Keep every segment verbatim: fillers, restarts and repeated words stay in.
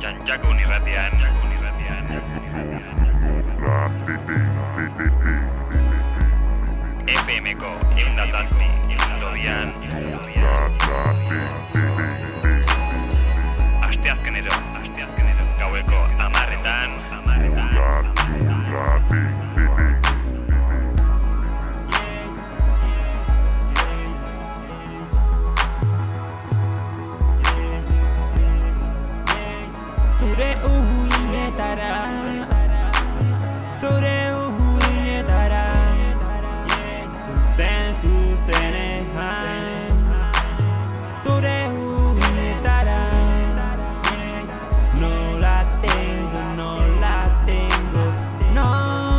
Txantxakun irratian, txakun irratian. F M-ko eundatazpi, eundobian. Asteazkenero, asteazkenero. Gaueko amarretan, amarretan. Zure uinetara, zure uinetara, zuzen zuzenean, zure uinetara, no la tengo, no la tengo, no.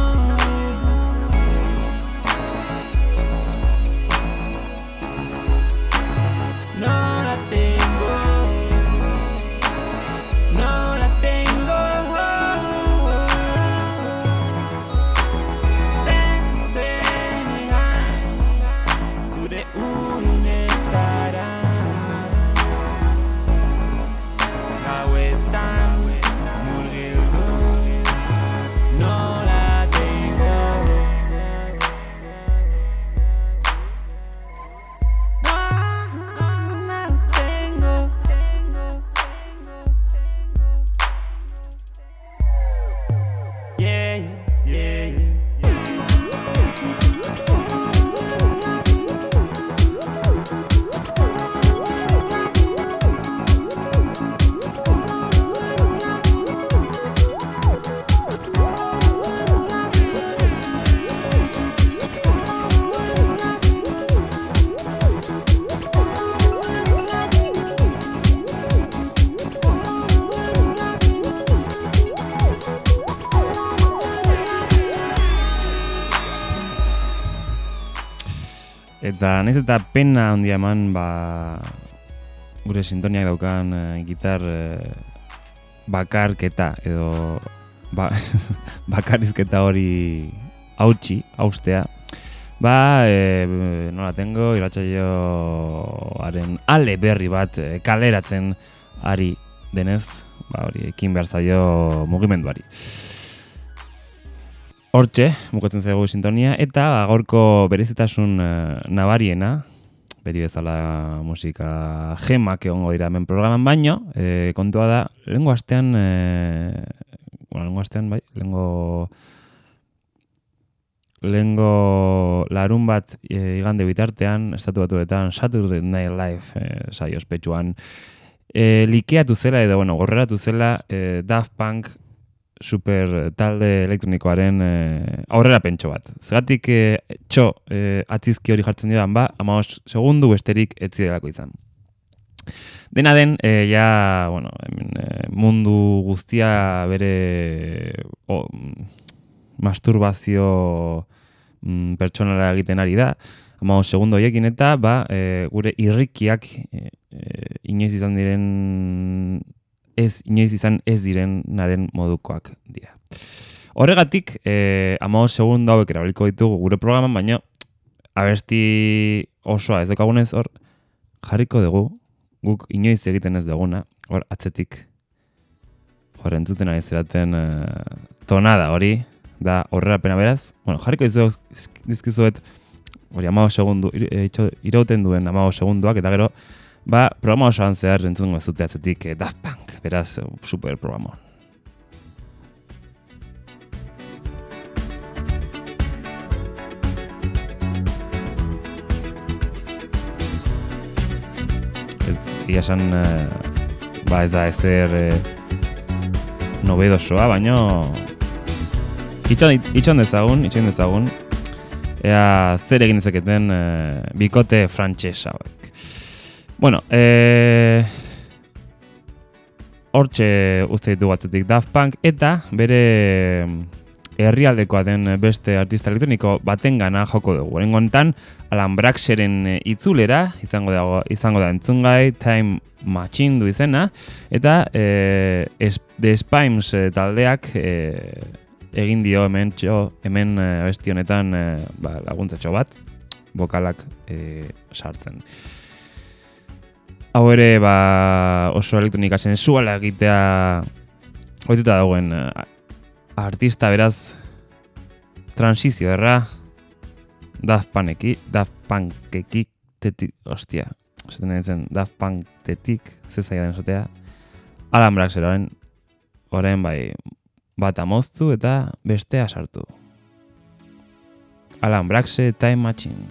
No la tengo. No la tengo. Sensenean, zure uinetara, gauetan murgilduz. No la tengo. No la tengo. Yeah, yeah, yeah. Eta nahiz eta pena handia eman, ba, gure sintoniak daukan e, gitar e, bakarketa edo ba, bakarrizketa hori hautsi, haustea. Ba, e, nola tengo, irratsaioaren ale berri bat e, kaleratzen ari denez, ba, hori ekin behar zaio mugimenduari. Hortxe, bukatzen zaigu sintonia, eta gaurko berezitasun uh, nabariena, beti bezala musika gemak egongo dira hemen programan, baino, e, kontua da, lehengo astean, e, bueno, lehengo astean, bai, lehengo, lehengo larun bat e, igande bitartean, estatu batuetan, Saturday Night Live e, saio ospetsuan, e, likeatu zela, edo, bueno, gorreratu zela, e, Daft Punk, super talde elektronikoaren e, aurrera pentso bat. Zeratik e, txo e, atzizki hori jartzen didan, ba, hamabost segundu besterik ez zirelako izan. Dena den, e, ja, bueno, hemen, e, mundu guztia bere o, masturbazio mm, pertsonala egiten ari da, hamabost segundu horiekin, eta ba, e, gure irrikiak e, e, inoiz izan diren ez inoiz izan ez direnaren modukoak dira. Horregatik, eh, hamabost segundu hauek erabiliko ditugu gure programan, baina abesti osoa ez daukagunez hor jarriko dugu, guk inoiz egiten ez duguna, hor atzetik hor entzuten ari zeraten eh, tonada hori, da horrerapena beraz. Bueno, jarriko dizkizuet hori hamabost segundu, irauten duen hamabost segunduak, eta gero ba, programa osoan zehar entzungo ez dute atzetik eh, Daft Punk, beraz, super programa. Ez, ia esan, eh, ba ez da ezer eh, nobedosoa, baino itxon, itxon dezagun, itxon dezagun, ea zer egin dezaketen eh, bikote frantsesa hauek. Bueno, eh, hortxe uste ditu batzetik Daft Punk, eta bere herrialdekoa den beste artista elektroniko baten gana joko dugu. Horengo honetan, Alan Braxeren itzulera, izango da, izango da entzungai, Time Machine du izena, eta eh, The Spimes taldeak eh, egin dio hemen, txo, hemen abesti honetan eh, ba, laguntzatxo bat, bokalak eh, sartzen. Hau ere ba, oso elektronika sensuala egitea ohituta dagoen uh, artista beraz transizio erra Daft Punkeki, Daft Punkeki tetik, ostia, esaten nahi zen Daft Punk tetik, zezaia den esatea, Alan Braxeroren orain bai bat amoztu eta bestea sartu. Alan Braxe Time Machine.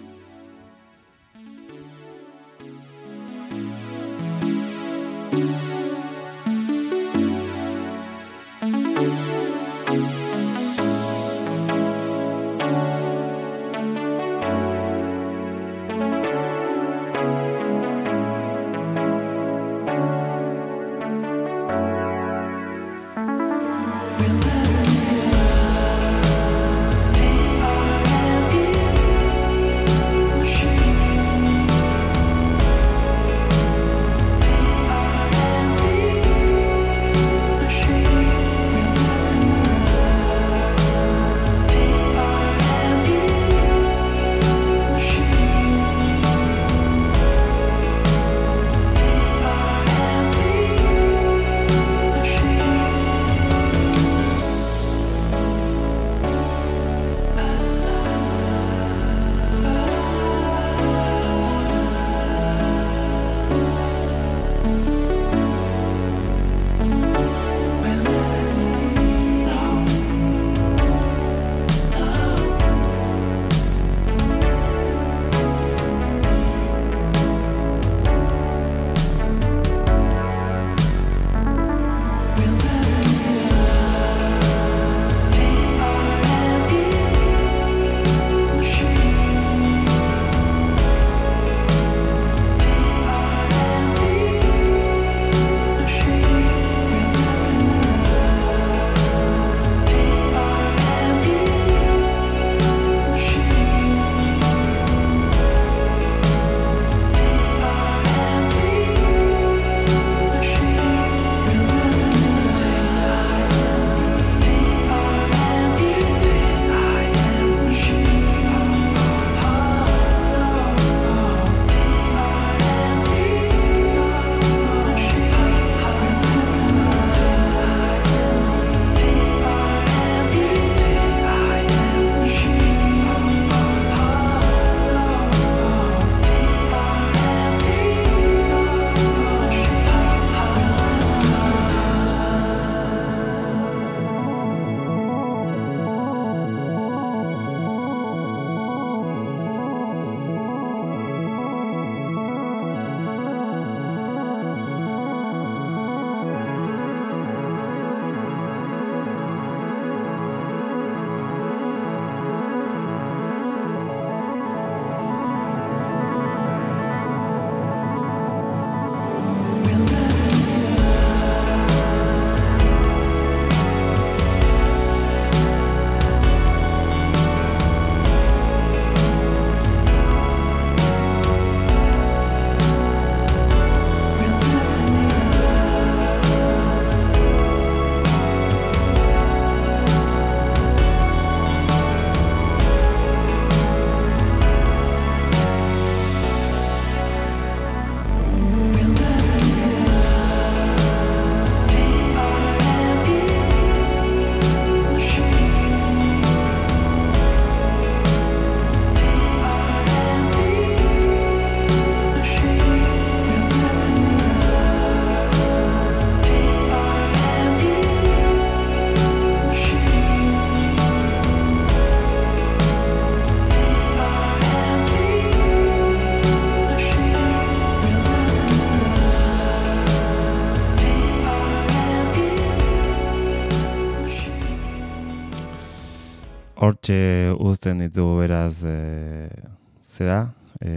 hortxe uzten ditugu beraz e, zera,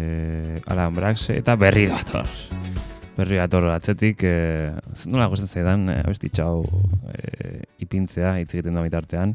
e, Alan Braxe eta berri dator. Berri dator atzetik, e, nola gustatzen zaidan, e, abestitxo hau e, ipintzea, hitz egiten da bitartean.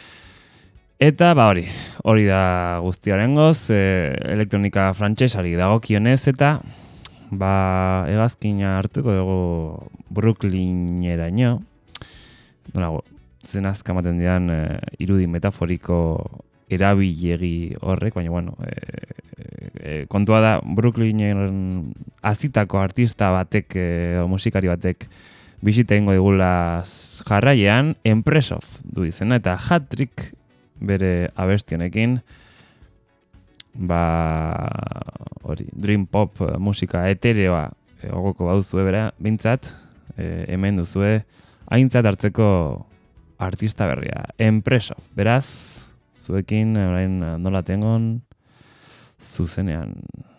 Eta ba hori, hori da guztiarengoz, e, elektronika frantsesari dagokionez eta ba hegazkina hartuko dugu Brooklyneraino. Nola zen azka ematen dian e, irudi metaforiko erabilegi horrek, baina bueno, e, e, kontua da Brooklynen azitako artista batek, e, musikari batek bisita ingo digula jarraian, Empressov du izena, eta Hat-Trick bere abestionekin, ba, hori, dream pop musika etereoa ogoko baduzue bera, bintzat, e, hemen duzue, aintzat hartzeko artista berria, Empressov. Beraz, zuekin, orain nola tengon, zuzenean.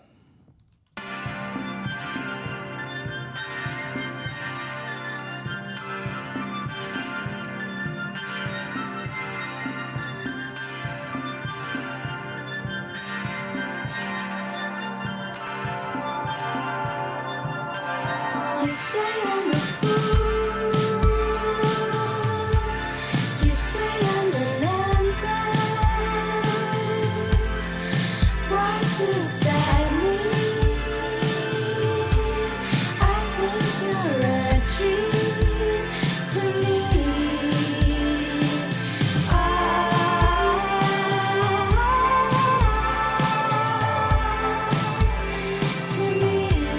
You say I'm a fool. You say I'm an empress. What does that mean? I think you're a dream to me. To me.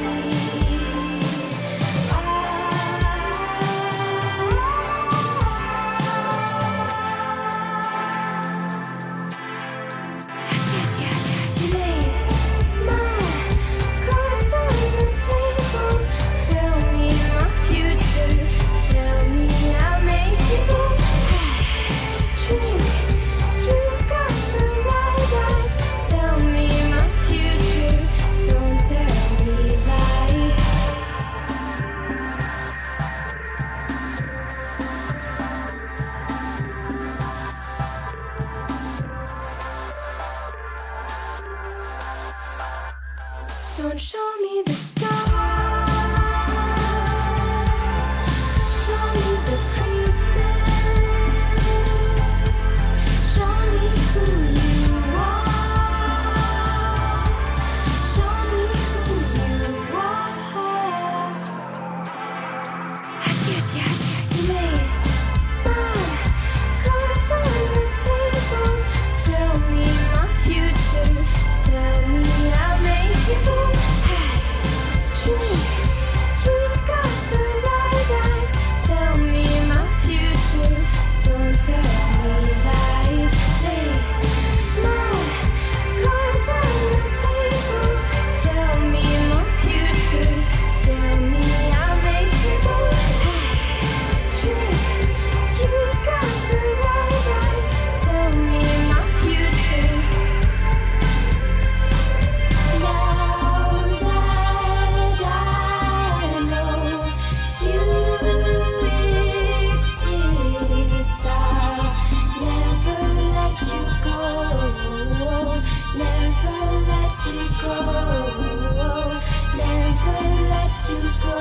Don't show me the stars. Show me the priestess. Show me who you are. Show me who you are. Hachi, hachi, hachi, hachi. Lay my cards on the table. Tell me my future. Tell me I'll make it move. Drink, you've got the right eyes. Tell me my future. Don't tell me lies. Lay my cards on the table. Tell me my future. Tell me I'll make it move. Drink, you've got the right eyes. Tell me my future. Now that I know you exist, I'll never let you go. Never let you go. Never let you go.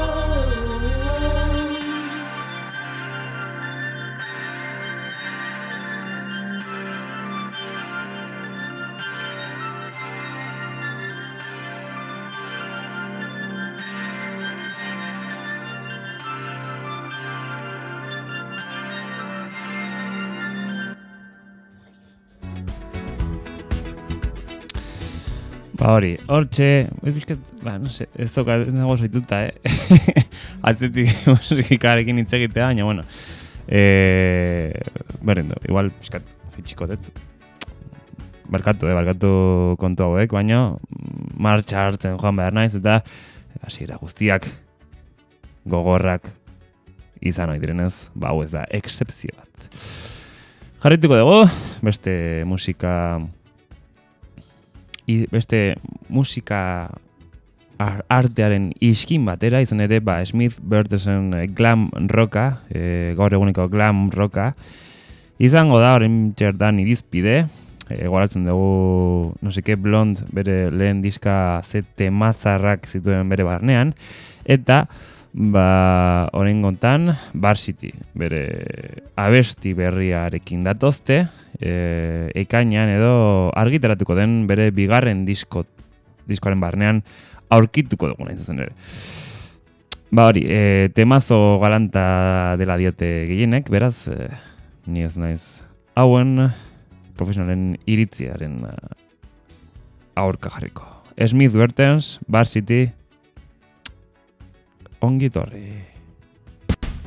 Ba hori, hortxe, ez bizkat, ba, no se, ez zoka, ez nago soituta, eh? Atzetik musikarekin hitz egitea, baina, bueno, eh, berrendo, igual, bizkat, fitxiko dut, barkatu, eh, barkatu kontu hauek, baina, martxa hartzen joan behar naiz, eta hasiera guztiak, gogorrak, izan hori direnez, ba, hau ez da, excepzio bat. Jarrituko dugu, beste musika... I, beste musika artearen iskin batera, izan ere, ba, Smith Bertesen glam rocka, e, gaur eguneko glam rocka, izango da, horren txertan irizpide, e, goratzen dugu, no seke, Blond, bere lehen diska ze temazarrak zituen bere barnean, eta, ba, horren gontan, Varsity, bere abesti berriarekin datozte, e, ekainean edo argitaratuko den bere bigarren disko, diskoaren barnean aurkituko duguna izan ere. Ba hori, e, temazo galanta dela diote gehienek, beraz, e, ni ez naiz hauen profesionalen iritziaren aurka jarriko. Smith Bertens, Varsity, ongi torri.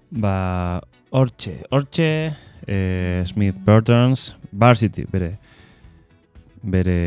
Ba, hortxe, hortxe, eh, Smith Burton's Varsity, bere, bere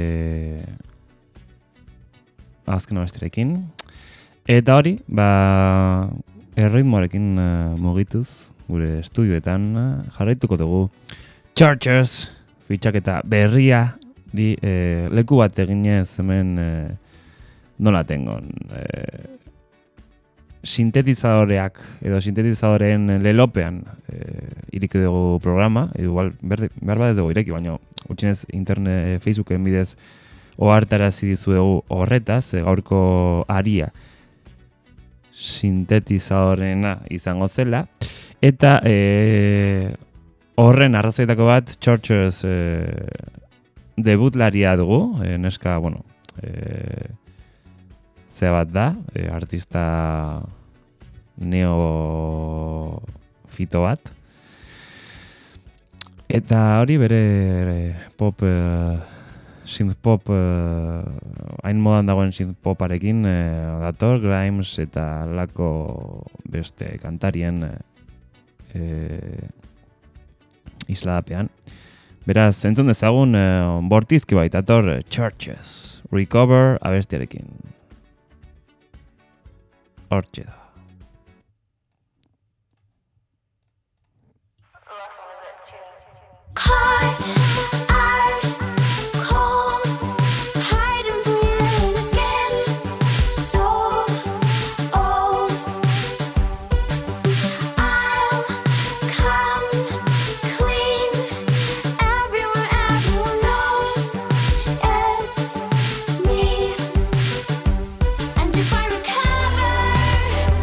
azken abestirekin. Eta hori, ba, erritmoarekin uh, mugituz, gure estudioetan uh, jarraituko dugu Churches, fitxaketa berria, di, eh, leku bat eginez hemen eh, nola tengon. Eh, sintetizadoreak edo sintetizadoreen lelopean eh, iriki dugu programa, igual behar bat ez dugu ireki, baina utxinez internet, eh, Facebooken bidez ohartarazi dizuegu horretaz, eh, gaurko aria sintetizadorena izango zela, eta eh, horren arrazoitako bat Churches eh, debutlaria dugu, eh, neska, bueno, eh, ze bat da, e, artista neofito bat. Eta hori bere pop, e, synth pop, e, hain modan dagoen synth poparekin e, dator, Grimes eta lako beste kantarien e, isladapean. Beraz, entzun dezagun e, bortizki bait dator Churches, Recover abestiarekin. Hortxe da. Caught out cold, hiding from the skin, so old. I'll come clean. Everyone, everyone knows it's me. And if I recover,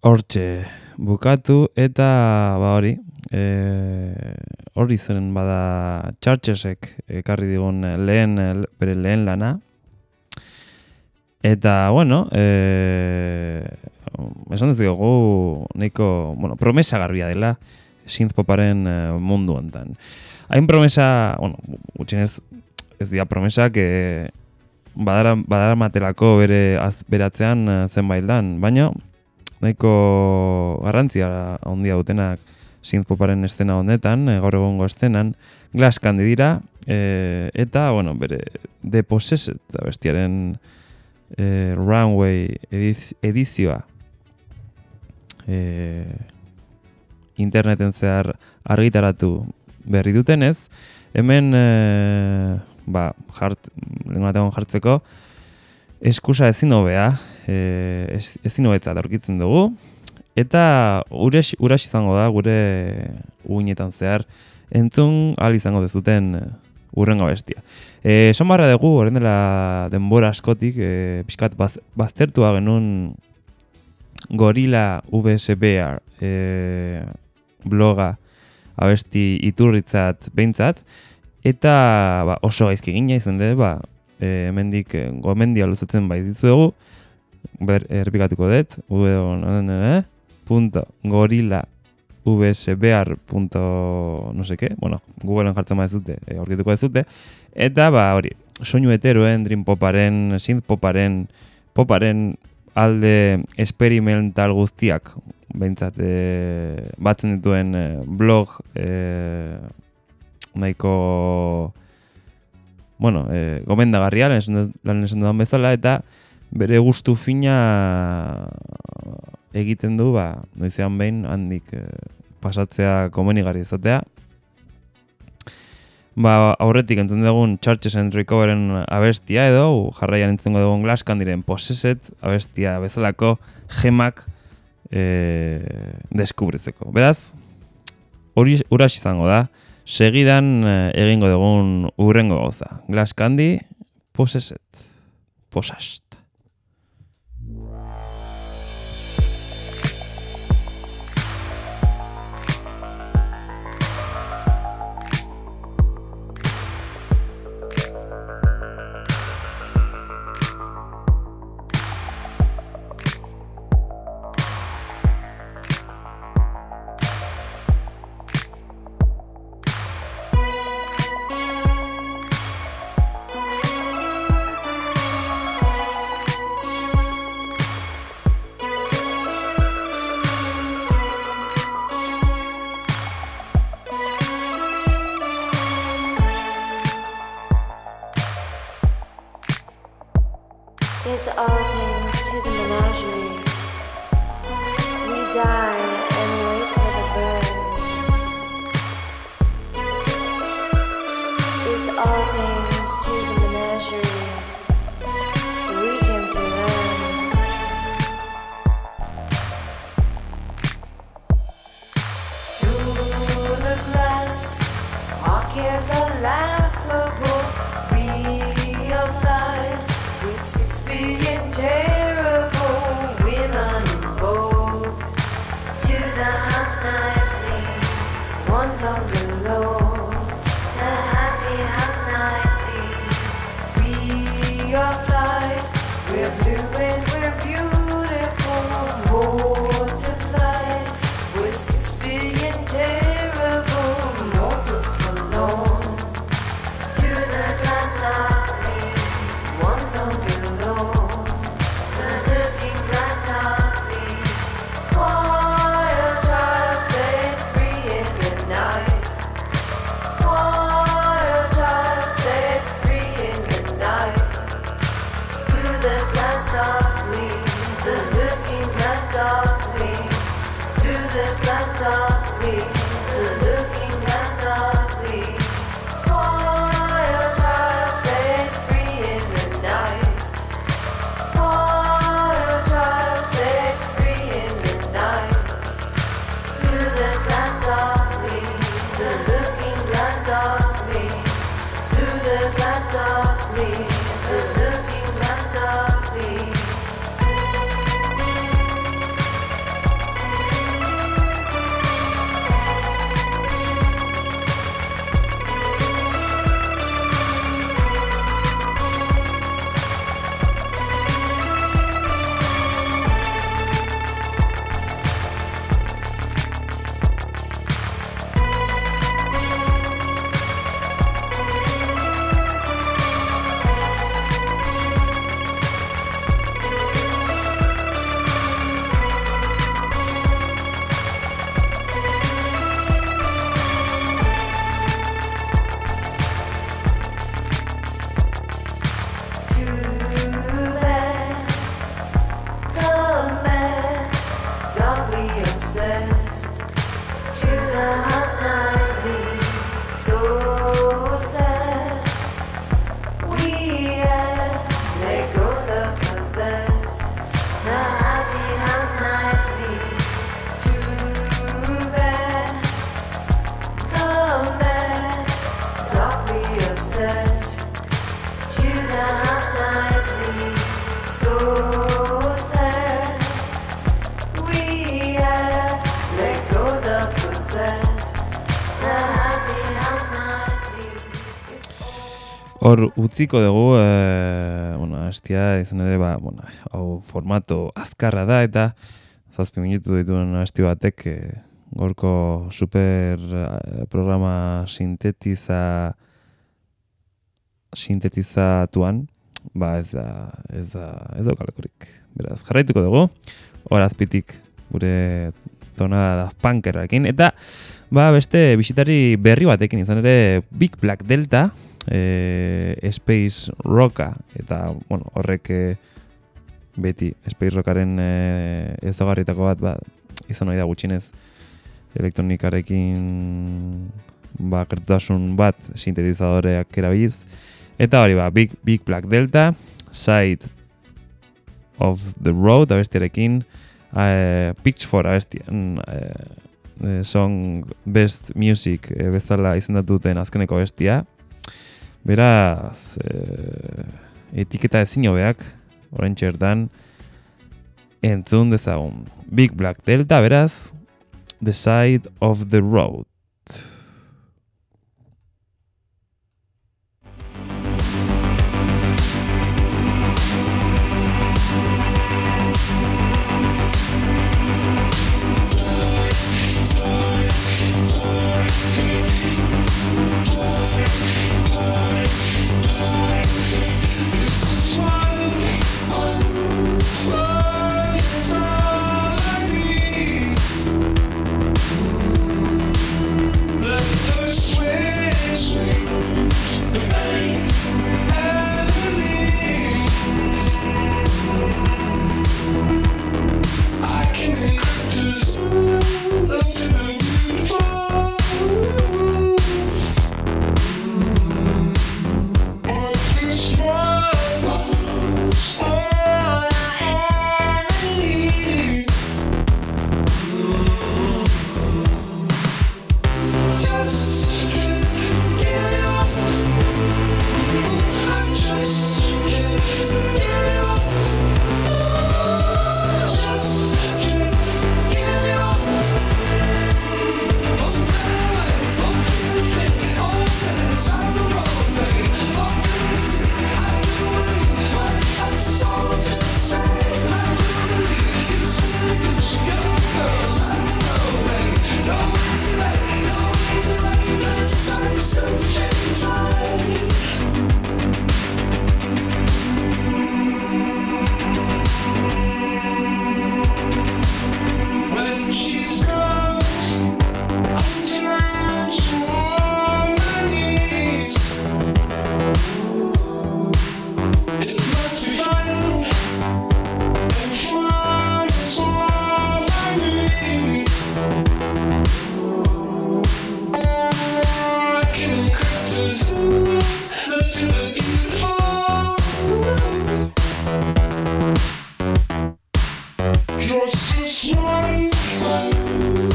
hortxe bukatu eta ba hori, e, hori zen bada Churchesek ekarri digun lehen, bere lehen lana. Eta, bueno, e, esan ez dugu nahiko, bueno, promesa garbia dela synthpoparen mundu hontan. Hain promesa, bueno, gutxienez ez dira promesak e, badara, badara matelako bere azberatzean zenbait lan, baina nahiko garrantzia handia dutenak synthpoparen estena honetan, gaur egongo estenan, Glass Candy dira, e, eta, bueno, bere The Possessed bestiaren e, Runway ediz, edizioa e, interneten zehar argitaratu berri dutenez, hemen e, ba, jart, lenguategon jartzeko eskusa ezin hobea, e, ez, ezin hobetzat aurkitzen dugu, eta urax, urax izango da gure uinetan zehar entzun ahal izango dezuten urrengo bestia. E, esan barra dugu, horren dela denbora askotik, e, pixkat baz, baztertua genuen Gorilla V S B R e, bloga abesti iturritzat behintzat, eta ba, oso gaizki gina izan ere, ba, e, hemendik e, gomendia luzatzen bai dizuegu, ber, errepikatuko dut, e, punto gorilla vsbr punto no sé qué, bueno, Googleen jartzen bai dute, e, aurkituko ez dute, eta ba hori, soinu heteroen, dream poparen, synth poparen, poparen alde experimental guztiak, behintzat e, batzen dituen e, blog e, nahiko bueno, e, gomendagarria lan esan dudan bezala, eta bere gustu fina egiten du, ba, noizean behin handik e, pasatzea komenigarri izatea. Ba, aurretik entzun dugun Churches and Recoveren abestia edo, jarraian entzungo dugun Glass Candyren Possessed abestia bezalako gemak e, deskubritzeko. Beraz, hori urax izango da, segidan e, egingo dugun urrengo gauza. Glass Candy, Possessed. Possessed. Is all things to the menagerie. We die and wait for the burn. It's all things to the menagerie. We came to learn. Through the glass, our cares are laughable. We are flies with six billion terrible women in vogue. To the house nightly, one's on the low. The happy house nightly. We are flies, we're blue and we're beautiful. Multiplied with six billion terrible mortals forlorn. Through the glass darkly, one's on below. The looking glass darkly. Wild child set free in the night. Wild child set free in the night. Through the glass darkly, the looking glass darkly. Through the glass darkly, the looking glass darkly. Wild child set free in the night. Wild child set free in the night. Through the glass darkly, the looking glass darkly. Through the glass darkly, the looking glass darkly. hor utziko dugu, e, bueno, hastia izan ere, ba, bueno, hau formato azkarra da, eta zazpi minutu dituen hasti batek, e, gorko super e, programa sintetiza sintetizatuan, ba ez da, ez da, ez daukalekurik. Beraz, jarraituko dugu, hor azpitik gure tonada Daft Punkerarekin, eta ba beste bisitari berri batekin izan ere Big Black Delta, e, Space Rocka, eta bueno, horrek e, beti Space Rockaren e, ezaugarrietako bat, ba, izan ohi da gutxinez elektronikarekin ba, gertutasun bat sintetizadoreak erabiliz. Eta hori ba, Big, Big Black Delta, Side of the Road abestiarekin, uh, Pitchfork abestian, uh, Song Best Music uh, bezala izendatuten azkeneko abestia. Beraz, uh, etiketa ezin hobeak, oraintxe bertan, entzun dezagun. Big Black Delta, beraz, The Side of the Road. Just this one.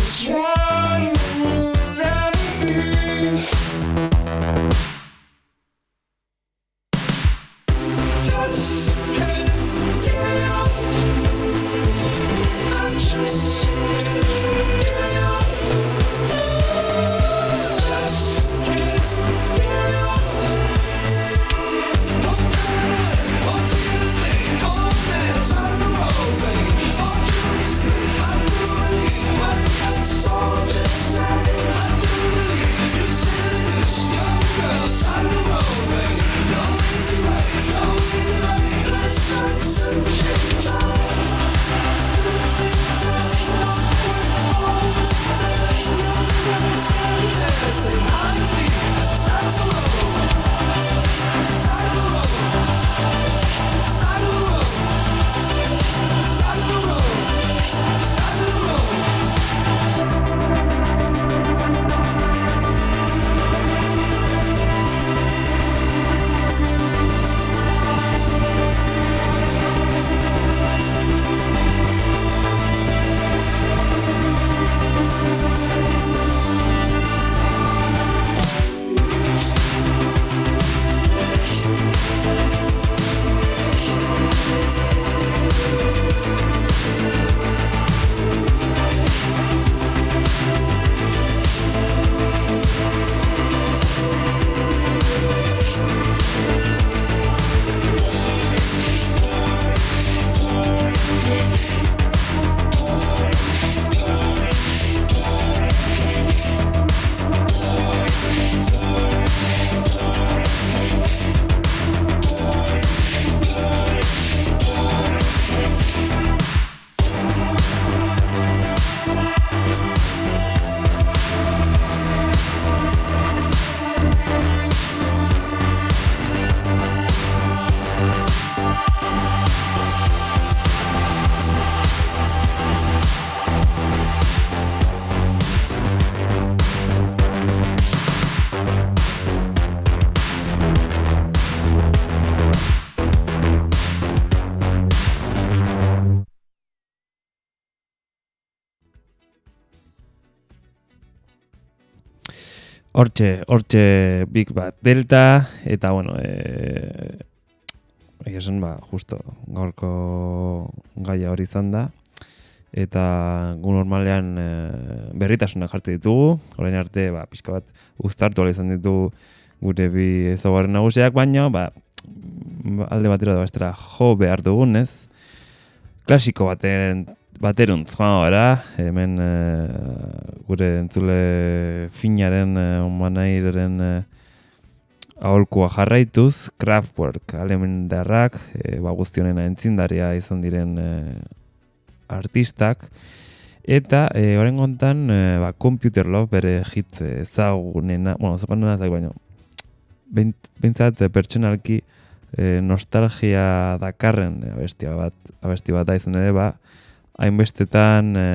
Hortxe, hortxe Big Bad Delta, eta bueno, e, esan ba, justo, gaurko gaia hori izan da, eta gu normalean e, berritasunak jartzen ditugu, orain arte, ba, pixka bat uztartu ala izan ditugu gure bi ezaugarri nagusiak, baina, ba, alde batera da bestera jo behar dugun, ez? Klasiko baten, bateruntz, joan gara, hemen e, gure entzule finaren, e, omanairen e, aholkua jarraituz, Kraftwerk alemendarrak, e, ba, guztionena entzindaria izan diren e, artistak, eta e, horren gontan, e, ba, Computer Love bere hit ezagunena, bueno, ezagunena ezak baino, bintzat e, pertsonalki e, nostalgia dakarren e, abestia bat, abesti bat da izan ere, ba, hainbestetan e,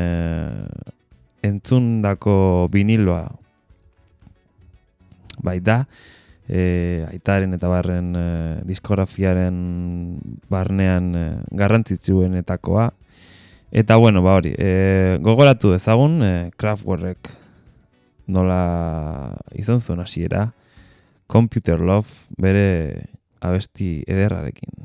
entzundako viniloa baita, e, aitaren eta barren e, diskografiaren barnean e, garrantzitsuenetakoa. Eta bueno, ba hori, e, gogoratu ezagun e, Kraftwerk nola izan zuen hasiera, Computer Love bere abesti ederrarekin.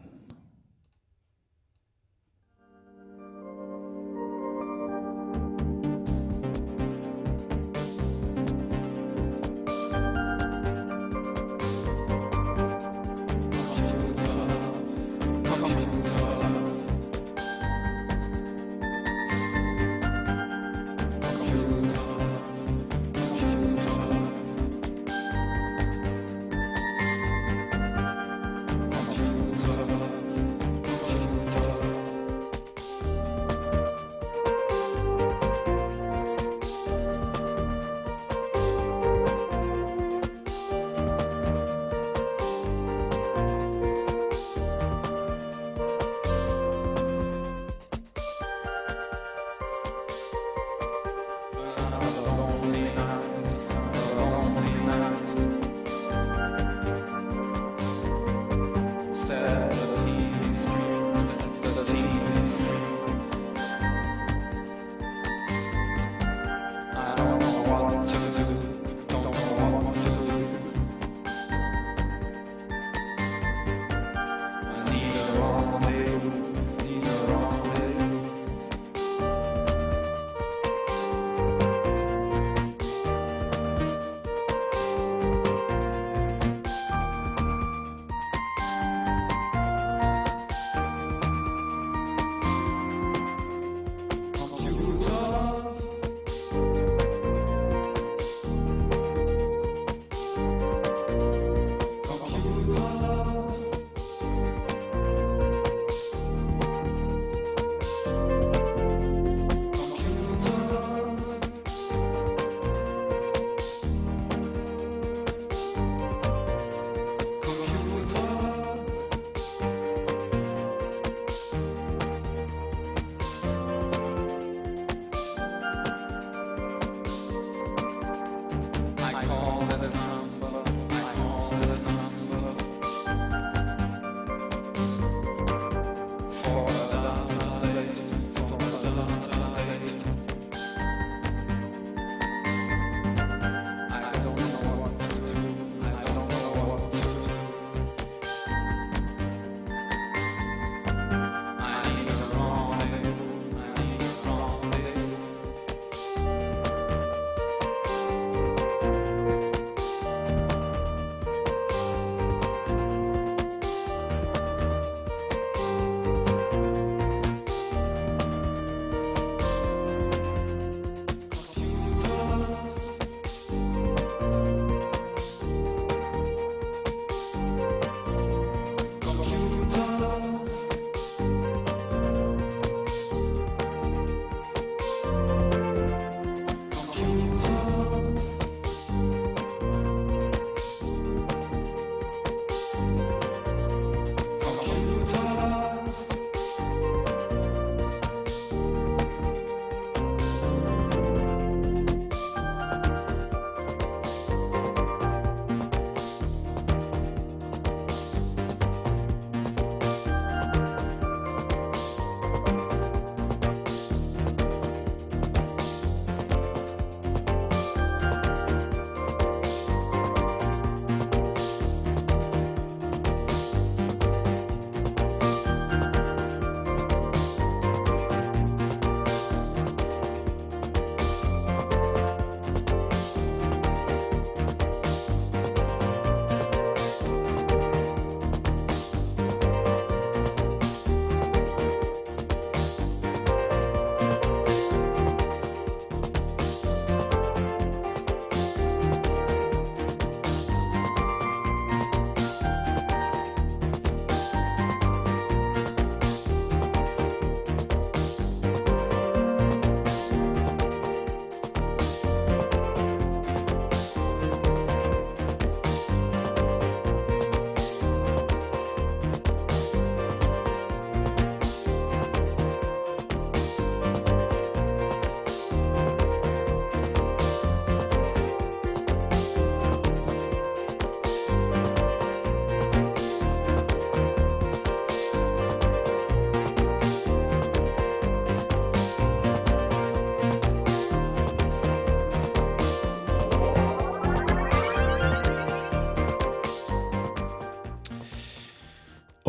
Computer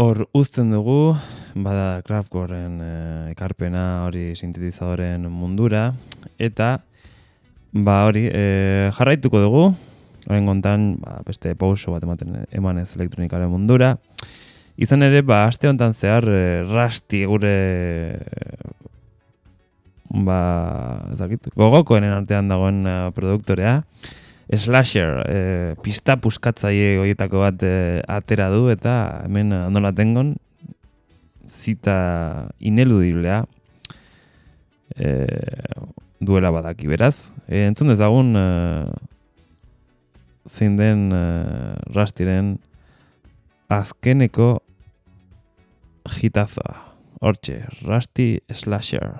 hor uzten dugu, bada Kraftwerken e, ekarpena hori sintetizadoren mundura, eta ba hori e, jarraituko dugu, horren kontan ba, beste pauso bat ematen emanez elektronikaren mundura. Izan ere, ba, aste honetan zehar e, Rusty gure ba, ezakit, gogokoenen artean dagoen e, produktorea, Slasher, e, pista puskatzaile horietako bat e, atera du eta hemen Andolatengon zita ineludiblea e, duela badaki, beraz. E, entzun dezagun e, zein den e, Rustyren azkeneko hitazoa. Hortxe, Rusty Slasher.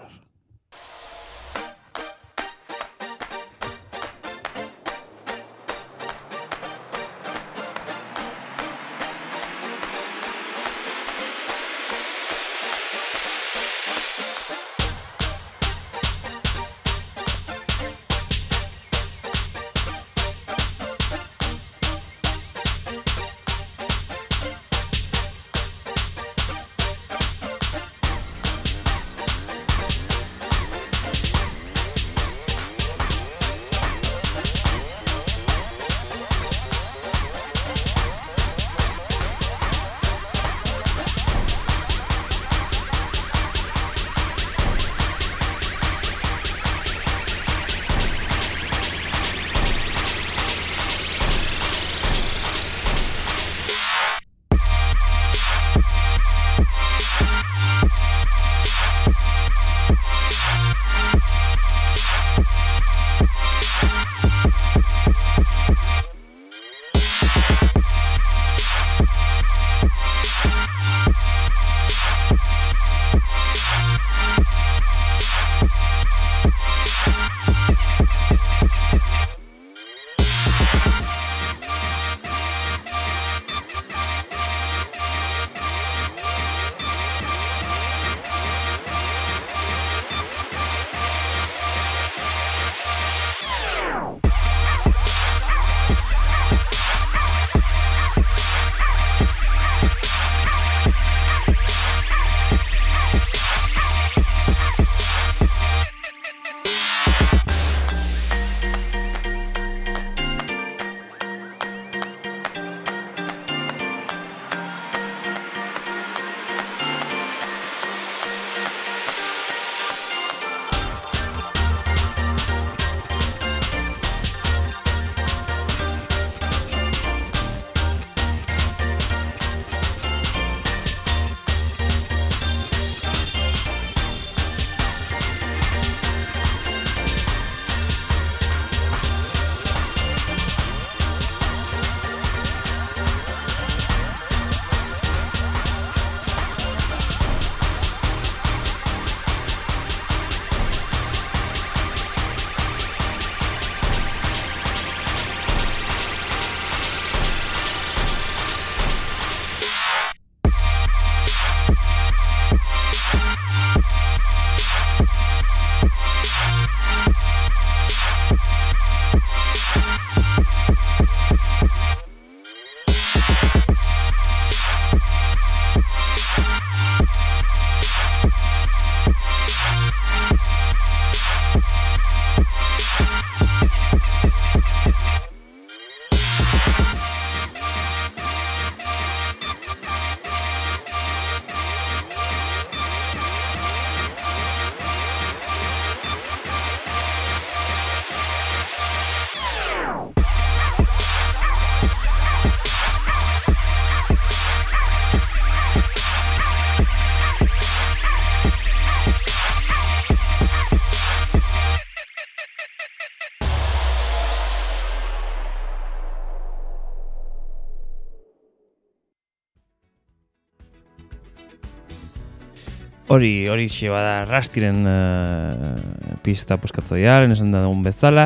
Hori, hori xe bada Rustyren uh, pista puskatzailearen esan da dugun bezala.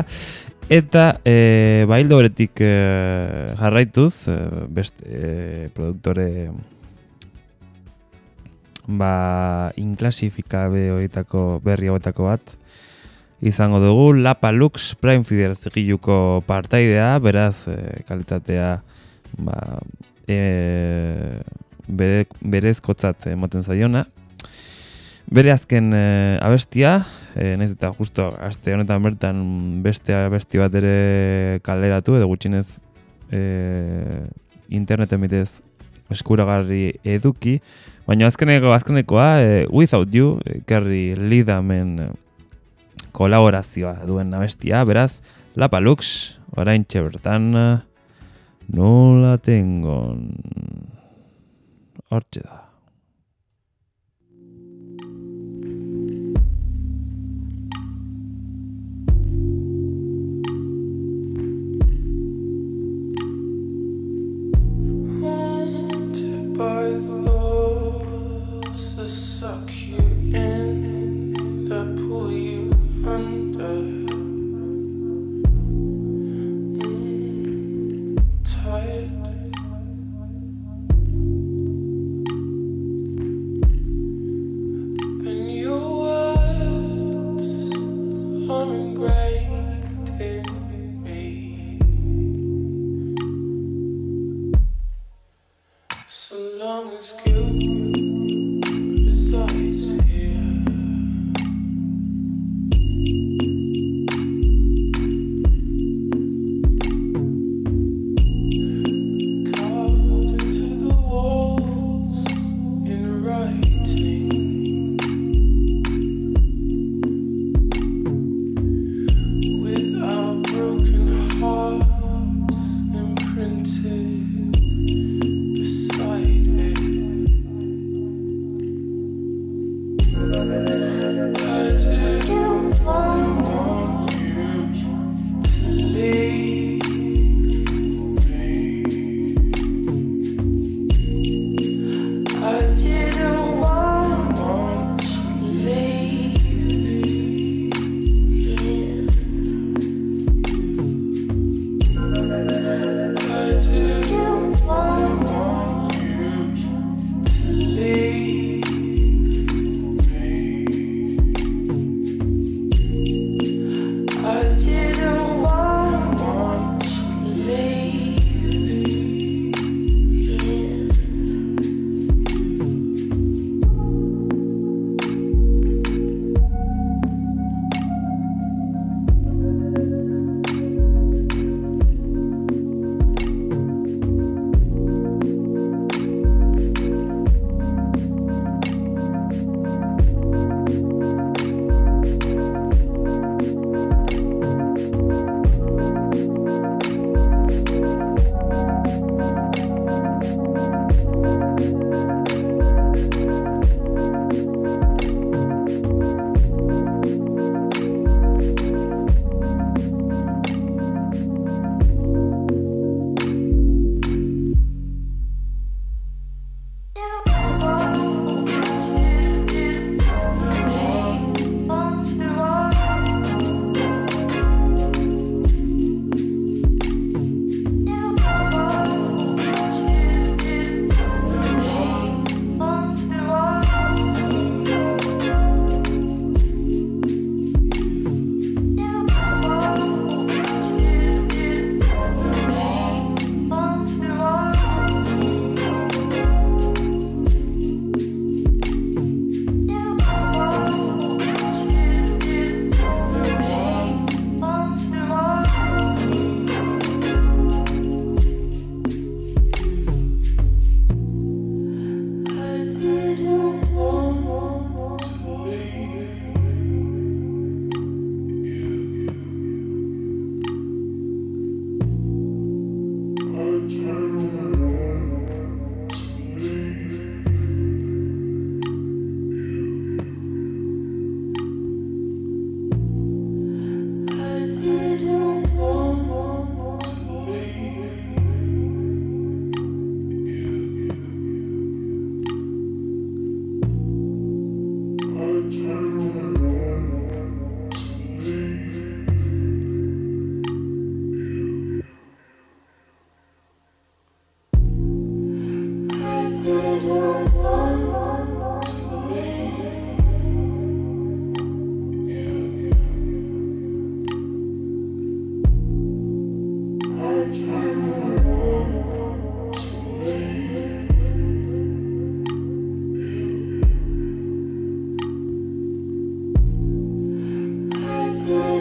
Eta e, baildo beretik e, jarraituz, e, beste e, produktore ba, inklasifikabe horietako berri hauetako bat izango dugu. Lapa Lux Prime Feeder zigiluko partaidea, beraz e, kalitatea ba, e, bere, berezkotzat ematen zaiona. Bere azken e, abestia, e, nahiz eta justo aste honetan bertan beste abesti bat ere kaleratu, edo gutxinez e, interneten bitez eskuragarri eduki, baina azkeneko azkenekoa e, Without You, e, Kerry Lidamen e, kolaborazioa duen abestia, beraz, La Palux, oraintxe bertan, nola tengon, hortxe da. By those that suck you in, that pull you under. Mm, tired. And your words are ingrained in me. So long as guilt resides here, carved into the walls in writing,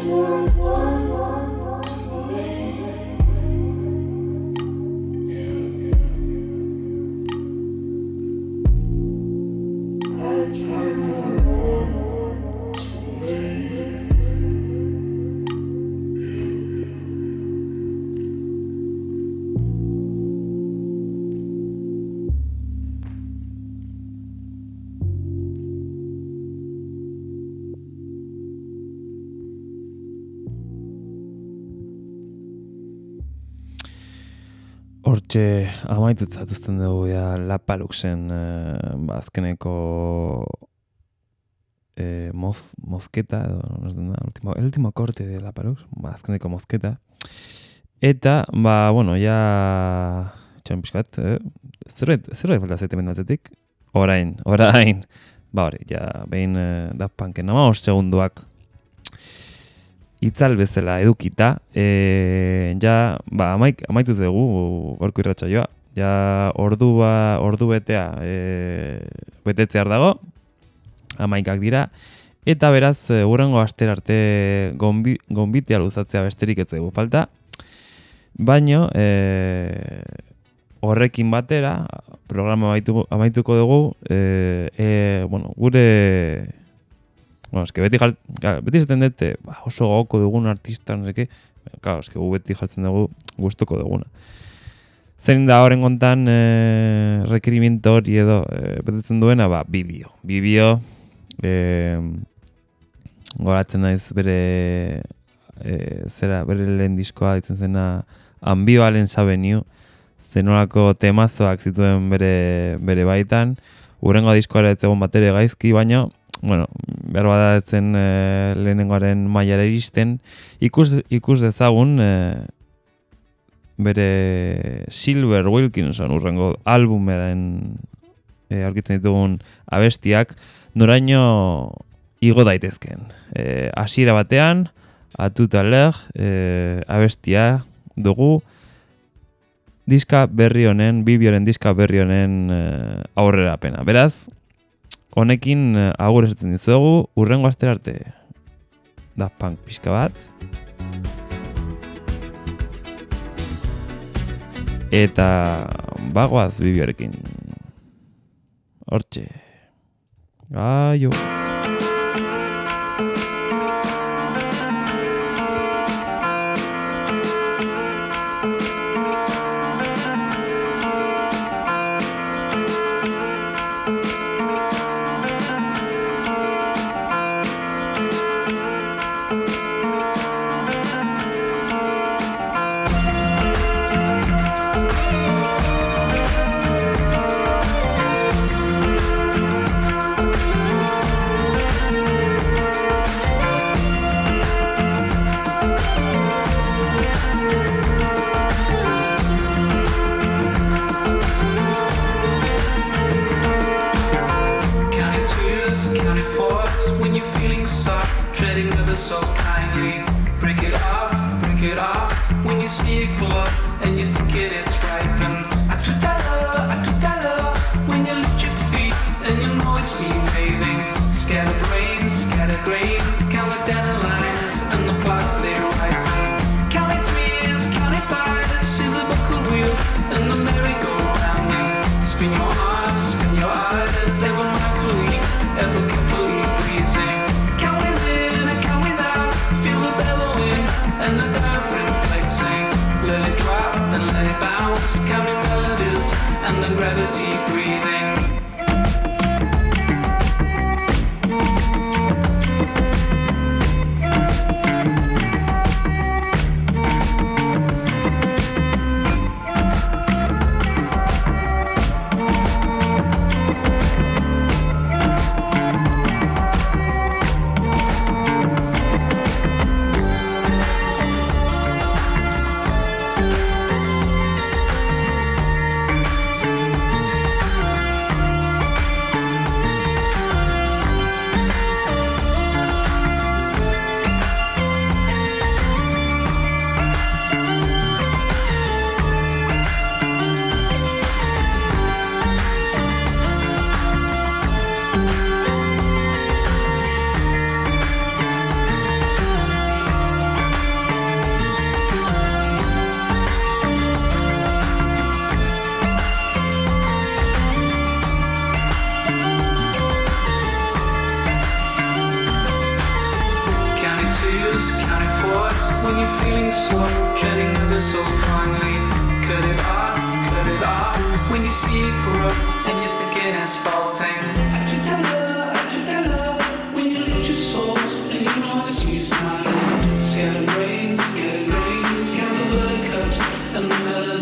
Hortxe amaitutzat uzten dugu ja La Paluxen eh, ba, azkeneko eh, moz, mozketa edo no sé, el último, el último corte de La Palux, ba, azkeneko mozketa. Eta, ba, bueno, ja txan pixkat, eh? zerbait zerbait falta zaite mendatzetik. Orain, orain. Ba hori, ja behin eh, Daft Punken hamabost segunduak itzal bezala edukita, e, ja, ba, amaik, amaitu dugu gorko irratsaioa. Ja, ordu, ba, ordu betea e, betetzear dago, amaikak dira, eta beraz, hurrengo astera arte gonbi, gonbitea luzatzea besterik ez dugu falta, baino, e, horrekin batera, programa amaitu, amaituko dugu, e, e, bueno, gure... Bueno, eske beti jalt, claro, beti zaten dute, ba, oso gogoko dugun artista, no seke, claro, eske gu beti jartzen dugu gustuko duguna. Zein da horren kontan e, requerimiento hori edo e, betetzen duena, ba, Bibio. Bibio, e, goratzen naiz bere, e, zera, bere lehen diskoa ditzen zena Ambivalence Avenue, zenolako temazoak zituen bere, bere baitan, hurrengo diskoara ez egon batere gaizki, baina bueno, behar bada zen e, lehenengoaren mailara iristen, ikus, ikus dezagun e, bere Silver Wilkinson urrengo albumeren e, aurkitzen ditugun abestiak, noraino igo daitezken. E, hasiera batean, atuta leg, e, abestia dugu, diska berri honen, Bibioren diska berri honen e, aurrerapena. Beraz, honekin agur esaten dizuegu, urrengo astera arte Daft Punk pixka bat. Eta bagoaz Bibiorekin. Hortxe. Aio. So kindly break it off, break it off. When you see it glow and you think it it's ripened. I do that love, I do that love. When you lift your feet and you know it's me bathing. Scatter brains, scatter grains, count the dandelions and the plots they ripen. Counting threes, counting fives, see the buckle wheel and the merry-go-round. Spin your arms, spin your eyes, ever mindfully, ever carefully pleasing. And the diaphragm flexing, let it drop and let it bounce, counting melodies chords when you're feeling sore, treading ever so finely. Cut it off, cut it off when you see it grow and you're thinking it's bolting. I do that love, I do that love when you lift your souls and you know it's sweet smiling. Scared of rain, scared of rain, scared of buttercups and the melody.